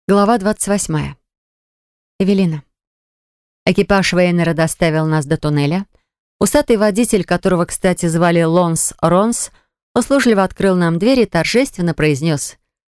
Глава 28. Эвелина. Экипаж Вейнера доставил нас до туннеля. Усатый водитель, которого, кстати, звали Лонс Ронс, услужливо открыл нам дверь и торжественно произнес: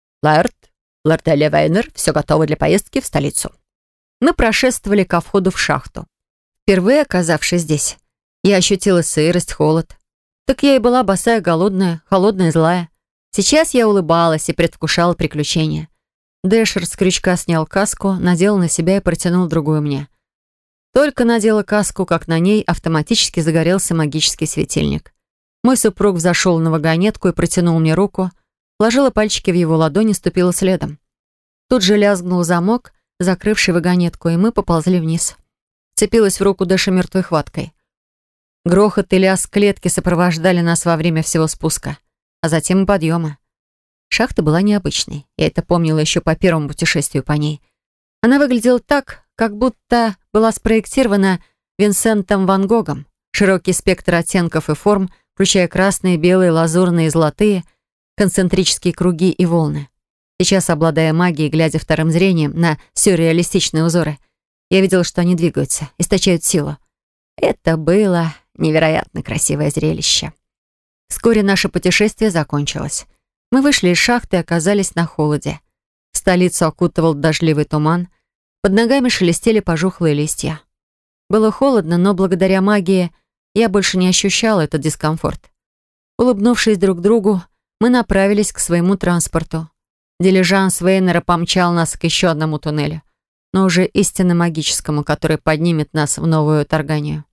Лорд Элли Вейнер, все готово для поездки в столицу». Мы прошествовали ко входу в шахту. Впервые оказавшись здесь, я ощутила сырость, холод. Так я и была босая, голодная, холодная, злая. Сейчас я улыбалась и предвкушала приключения. Дэшер с крючка снял каску, надел на себя и протянул другую мне. Только надела каску, как на ней автоматически загорелся магический светильник. Мой супруг взошел на вагонетку и протянул мне руку, вложила пальчики в его ладони, ступила следом. Тут же лязгнул замок, закрывший вагонетку, и мы поползли вниз. Цепилась в руку Дэша мертвой хваткой. Грохот и лязг клетки сопровождали нас во время всего спуска, а затем и подъема. Шахта была необычной. Я это помнила еще по первому путешествию по ней. Она выглядела так, как будто была спроектирована Винсентом Ван Гогом. Широкий спектр оттенков и форм, включая красные, белые, лазурные, золотые, концентрические круги и волны. Сейчас, обладая магией, глядя вторым зрением на сюрреалистичные узоры, я видела, что они двигаются, источают силу. Это было невероятно красивое зрелище. Вскоре наше путешествие закончилось. Мы вышли из шахты и оказались на холоде. Столицу окутывал дождливый туман. Под ногами шелестели пожухлые листья. Было холодно, но благодаря магии я больше не ощущала этот дискомфорт. Улыбнувшись друг другу, мы направились к своему транспорту. Дилижанс Вейнера помчал нас к еще одному туннелю, но уже истинно магическому, который поднимет нас в новую Тарганию.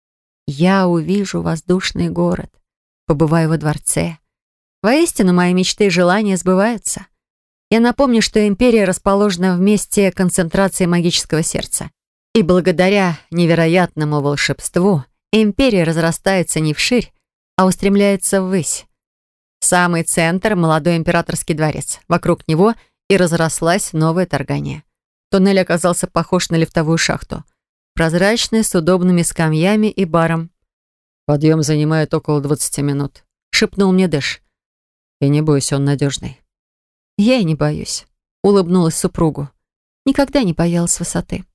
Я увижу воздушный город, побываю во дворце. Воистину, мои мечты и желания сбываются. Я напомню, что империя расположена в месте концентрации магического сердца. И благодаря невероятному волшебству империя разрастается не вширь, а устремляется ввысь. Самый центр — молодой императорский дворец. Вокруг него и разрослась новая Таргания. Туннель оказался похож на лифтовую шахту. Прозрачный, с удобными скамьями и баром. «Подъем занимает около 20 минут», — шепнул мне Дэш. «И не бойся, он надежный». «Я и не боюсь», — улыбнулась супругу. Никогда не боялась высоты.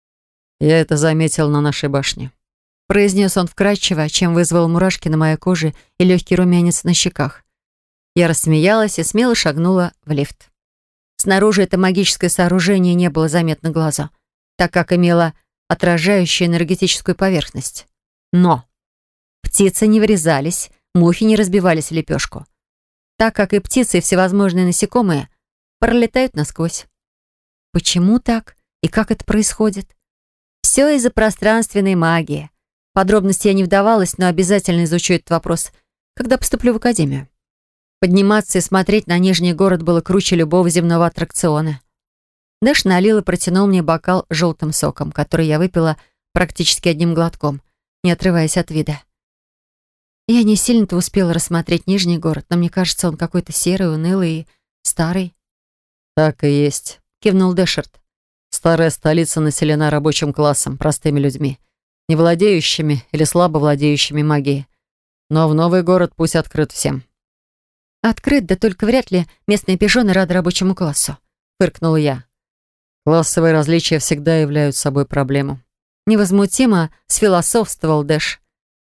«Я это заметил на нашей башне», — произнес он вкрадчиво, чем вызвал мурашки на моей коже и легкий румянец на щеках. Я рассмеялась и смело шагнула в лифт. Снаружи это магическое сооружение не было заметно глазу, так как имело отражающую энергетическую поверхность. Но птицы не врезались, мухи не разбивались в лепешку, так как и птицы, и всевозможные насекомые пролетают насквозь. Почему так и как это происходит? Все из-за пространственной магии. В подробности я не вдавалась, но обязательно изучу этот вопрос, когда поступлю в академию. Подниматься и смотреть на Нижний город было круче любого земного аттракциона. Дэш налил и протянул мне бокал с желтым соком, который я выпила практически одним глотком, не отрываясь от вида. Я не сильно-то успела рассмотреть Нижний город, но мне кажется, он какой-то серый, унылый и старый. «Так и есть», — кивнул Дэшерт. «Старая столица населена рабочим классом, простыми людьми, не владеющими или слабо владеющими магией. Но в новый город пусть открыт всем». «Открыт, да только вряд ли местные пижоны рады рабочему классу», — фыркнула я. «Классовые различия всегда являются собой проблему», — невозмутимо сфилософствовал Дэш.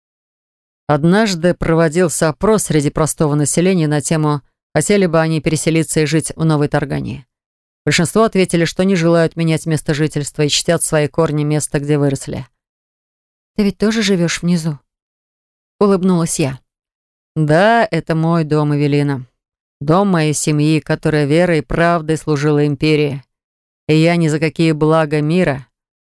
Однажды проводился опрос среди простого населения на тему, хотели бы они переселиться и жить в Новой Таргании. Большинство ответили, что не желают менять место жительства и чтят свои корни места, где выросли. «Ты ведь тоже живешь внизу?» — улыбнулась я. «Да, это мой дом, Эвелина. Дом моей семьи, которая верой и правдой служила империи. И я ни за какие блага мира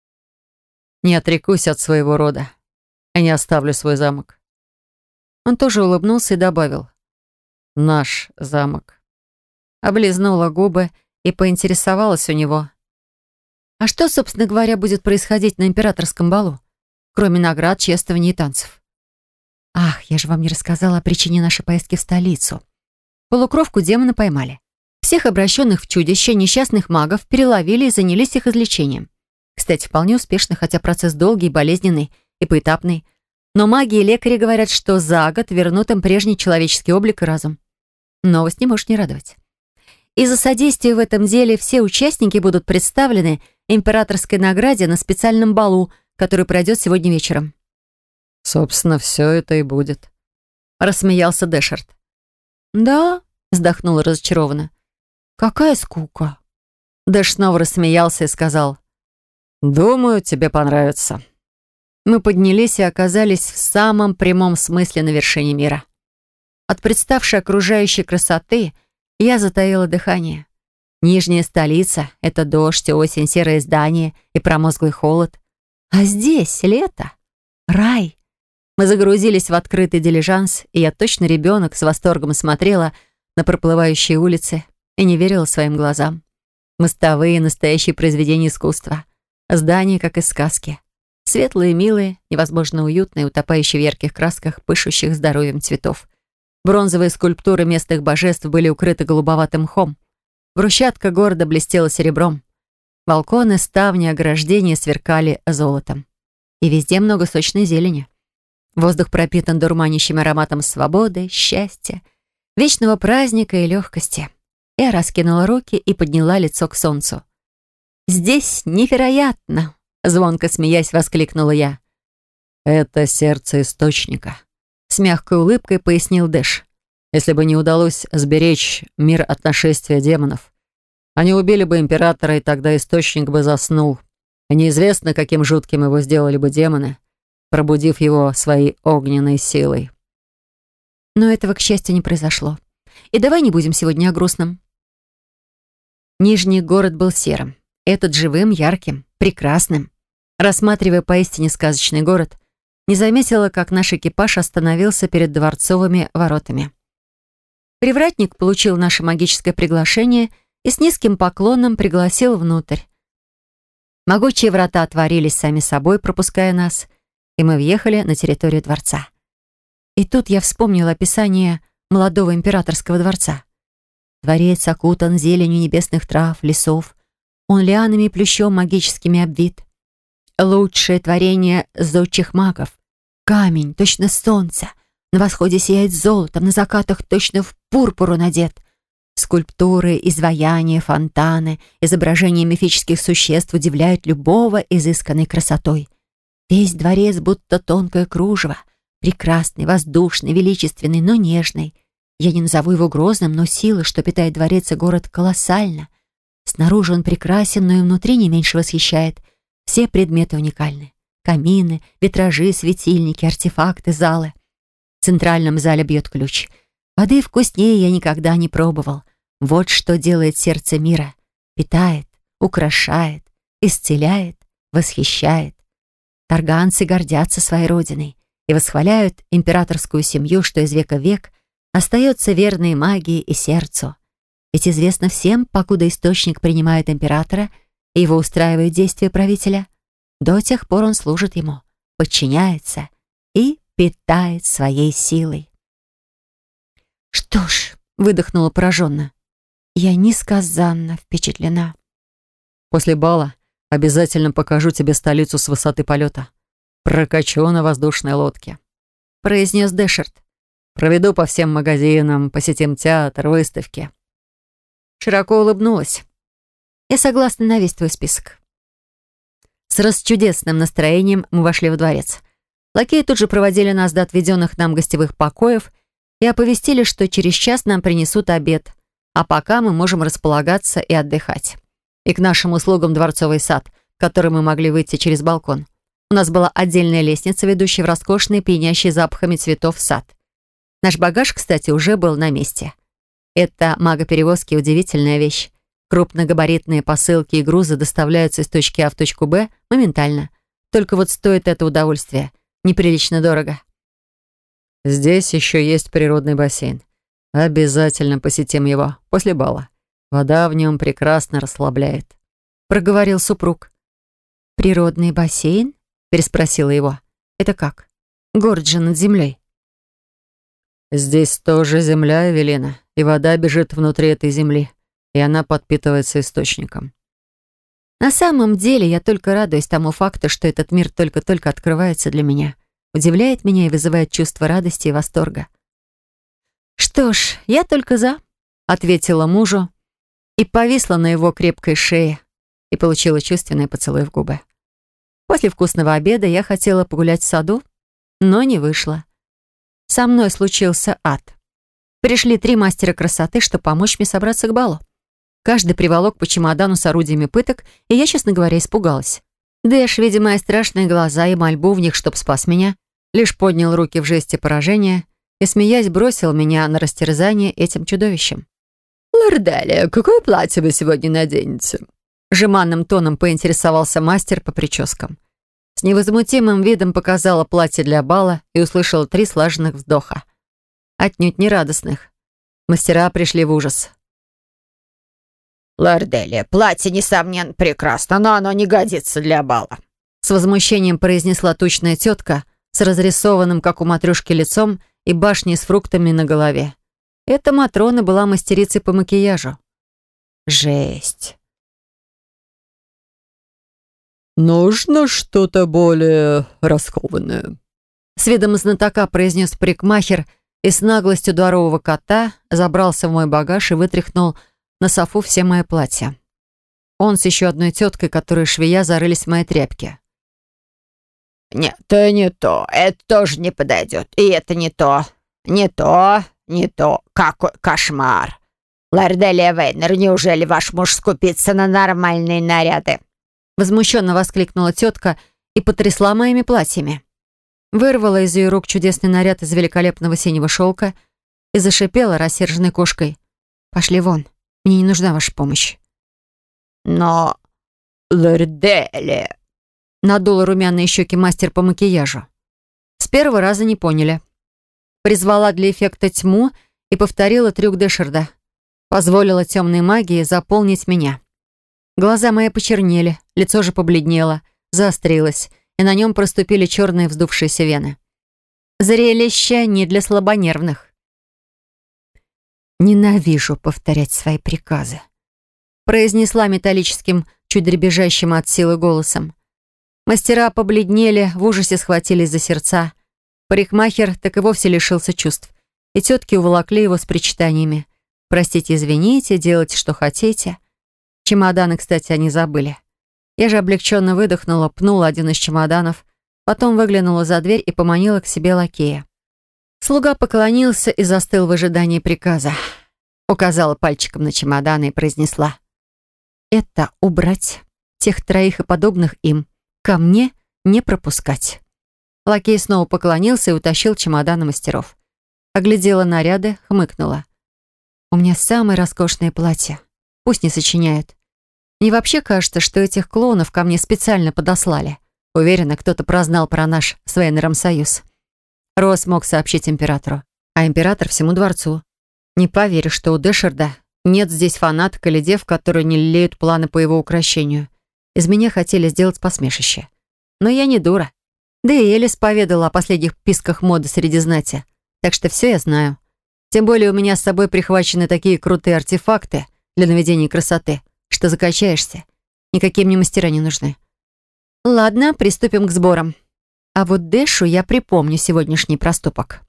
не отрекусь от своего рода и не оставлю свой замок». Он тоже улыбнулся и добавил: «Наш замок». Облизнула губы и поинтересовалась у него: «А что, собственно говоря, будет происходить на императорском балу, кроме наград, чествований и танцев?» «Ах, я же вам не рассказала о причине нашей поездки в столицу. Полукровку демона поймали. Всех обращенных в чудище несчастных магов переловили и занялись их излечением. Кстати, вполне успешно, хотя процесс долгий, болезненный и поэтапный. Но маги и лекари говорят, что за год вернут им прежний человеческий облик и разум. Новость не может не радовать. И за содействие в этом деле все участники будут представлены императорской награде на специальном балу, который пройдет сегодня вечером. Собственно, все это и будет. Рассмеялся Дэшард. Да, вздохнула разочарованно. Какая скука. Дэш снова рассмеялся и сказал: «Думаю, тебе понравится». Мы поднялись и оказались в самом прямом смысле на вершине мира. От представшей окружающей красоты я затаила дыхание. Нижняя столица — это дождь, осень, серое здание и промозглый холод. А здесь лето. Рай. Мы загрузились в открытый дилижанс, и я, точно ребенок, с восторгом смотрела на проплывающие улицы и не верила своим глазам. Мостовые — настоящие произведения искусства. Здания, как из сказки. Светлые, милые, невозможно уютные, утопающие в ярких красках, пышущих здоровьем цветов. Бронзовые скульптуры местных божеств были укрыты голубоватым мхом. Брусчатка города блестела серебром. Балконы, ставни, ограждения сверкали золотом. И везде много сочной зелени. Воздух пропитан дурманящим ароматом свободы, счастья, вечного праздника и легкости. Я раскинула руки и подняла лицо к солнцу. «Здесь невероятно!» — звонко смеясь воскликнула я. «Это сердце источника», — с мягкой улыбкой пояснил Дэш. «Если бы не удалось сберечь мир от нашествия демонов, они убили бы императора, и тогда источник бы заснул. И неизвестно, каким жутким его сделали бы демоны, пробудив его своей огненной силой». Но этого, к счастью, не произошло. И давай не будем сегодня о грустном. Нижний город был серым. Этот живым, ярким, прекрасным. Рассматривая поистине сказочный город, не заметила, как наш экипаж остановился перед дворцовыми воротами. Привратник получил наше магическое приглашение и с низким поклоном пригласил внутрь. Могучие врата отворились сами собой, пропуская нас, и мы въехали на территорию дворца. И тут я вспомнила описание молодого императорского дворца. Дворец окутан зеленью небесных трав, лесов. Он лианами и плющом магическими обвит. Лучшее творение зодчих магов. Камень, точно солнце. На восходе сияет золотом, на закатах точно в пурпуру надет. Скульптуры, изваяния, фонтаны, изображения мифических существ удивляют любого изысканной красотой. Весь дворец будто тонкое кружево. Прекрасный, воздушный, величественный, но нежный. Я не назову его грозным, но сила, что питает дворец и город, колоссальна. Снаружи он прекрасен, но и внутри не меньше восхищает. Все предметы уникальны. Камины, витражи, светильники, артефакты, залы. В центральном зале бьет ключ. Воды вкуснее я никогда не пробовал. Вот что делает сердце мира. Питает, украшает, исцеляет, восхищает. Тарганцы гордятся своей родиной и восхваляют императорскую семью, что из века в век остается верной магии и сердцу. Ведь известно всем, покуда источник принимает императора и его устраивает действия правителя, до тех пор он служит ему, подчиняется и питает своей силой. «Что ж», — выдохнула пораженно, — «я несказанно впечатлена». «После бала обязательно покажу тебе столицу с высоты полета. Прокачу на воздушной лодке», — произнес Дэшард. «Проведу по всем магазинам, посетим театр, выставки». Широко улыбнулась. «Я согласна на весь твой список». С расчудесным настроением мы вошли в дворец. Лакеи тут же проводили нас до отведенных нам гостевых покоев и оповестили, что через час нам принесут обед, а пока мы можем располагаться и отдыхать. И к нашим услугам дворцовый сад, в который мы могли выйти через балкон. У нас была отдельная лестница, ведущая в роскошный, пьянящий запахами цветов сад. Наш багаж, кстати, уже был на месте. Это магоперевозки — удивительная вещь. Крупногабаритные посылки и грузы доставляются из точки А в точку Б моментально. Только вот стоит это удовольствие неприлично дорого. «Здесь еще есть природный бассейн. Обязательно посетим его после бала. Вода в нем прекрасно расслабляет», — проговорил супруг. «Природный бассейн?» — переспросила его. «Это как? Город же над землей». «Здесь тоже земля, Эвелина, и вода бежит внутри этой земли, и она подпитывается источником». На самом деле я только радуюсь тому факту, что этот мир только-только открывается для меня, удивляет меня и вызывает чувство радости и восторга. «Что ж, я только за», — ответила мужу и повисла на его крепкой шее и получила чувственный поцелуй в губы. После вкусного обеда я хотела погулять в саду, но не вышло. Со мной случился ад. Пришли 3 мастера красоты, чтобы помочь мне собраться к балу. Каждый приволок по чемодану с орудиями пыток, и я, честно говоря, испугалась. Дэш, видя мои страшные глаза и мольбу в них, чтоб спас меня, лишь поднял руки в жесте поражения и, смеясь, бросил меня на растерзание этим чудовищем. «Лорделия, какое платье вы сегодня наденете?» Жеманным тоном поинтересовался мастер по прическам. С невозмутимым видом показала платье для бала и услышала 3 слаженных вздоха. Отнюдь не радостных. Мастера пришли в ужас. «Лорделия, платье, несомненно, прекрасно, но оно не годится для бала», с возмущением произнесла тучная тетка с разрисованным, как у матрешки, лицом и башней с фруктами на голове. Эта Матрона была мастерицей по макияжу. Жесть. «Нужно что-то более раскованное», с видом знатока произнес парикмахер и с наглостью дворового кота забрался в мой багаж и вытряхнул на софу все мои платья. Он с еще одной теткой, которая швея, зарылись в мои тряпки. «Нет, не то. Это тоже не подойдет. И это не то. Не то, не то. Какой кошмар. Лорделия Вейнер, неужели ваш муж скупится на нормальные наряды?» Возмущенно воскликнула тетка и потрясла моими платьями. Вырвала из ее рук чудесный наряд из великолепного синего шелка и зашипела рассерженной кошкой. «Пошли вон. Мне не нужна ваша помощь». «Но, Лорделия...» надула румяные щеки мастер по макияжу. С первого раза не поняли. Призвала для эффекта тьму и повторила трюк Дэшерда. Позволила темной магии заполнить меня. Глаза мои почернели, лицо же побледнело, заострилось, и на нем проступили черные вздувшиеся вены. Зрелище не для слабонервных. «Ненавижу повторять свои приказы», произнесла металлическим, чуть дребезжащим от силы голосом. Мастера побледнели, в ужасе схватились за сердца. Парикмахер так и вовсе лишился чувств, и тетки уволокли его с причитаниями. «Простите, извините, делайте, что хотите». Чемоданы, кстати, они забыли. Я же облегченно выдохнула, пнула один из чемоданов, потом выглянула за дверь и поманила к себе лакея. Слуга поклонился и застыл в ожидании приказа. Указала пальчиком на чемоданы и произнесла: «Это убрать. Тех 3 и подобных им. Ко мне не пропускать». Лакей снова поклонился и утащил чемоданы мастеров. Оглядела наряды, хмыкнула. «У меня самые роскошные платья. Пусть не сочиняют. Мне вообще кажется, что этих клоунов ко мне специально подослали. Уверена, кто-то прознал про наш с Вейнером союз. Росс мог сообщить императору, а император всему дворцу. Не поверю, что у Дэшерда нет здесь фанаток или дев, которые не лелеют планы по его укрощению. Из меня хотели сделать посмешище. Но я не дура. Да и Элис поведала о последних писках моды среди знати. Так что все я знаю. Тем более у меня с собой прихвачены такие крутые артефакты для наведения красоты, что закачаешься. Никакие мне мастера не нужны. Ладно, приступим к сборам. А вот Дэшу я припомню сегодняшний проступок.